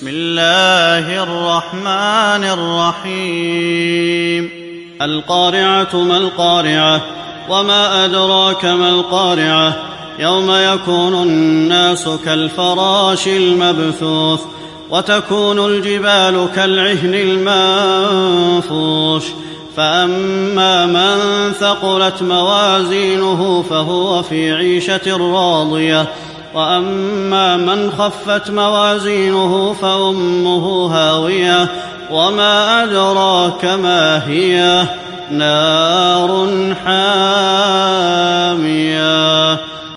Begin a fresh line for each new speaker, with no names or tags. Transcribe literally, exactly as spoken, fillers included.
بسم الله الرحمن الرحيم القارعة ما القارعة وما أدراك ما القارعة يوم يكون الناس كالفراش المبثوث وتكون الجبال كالعهن المنفوش فأما من ثقلت موازينه فهو في عيشة راضية وأما من خفت موازينه فأمه هاوية وما أدراك ما هي نار حامية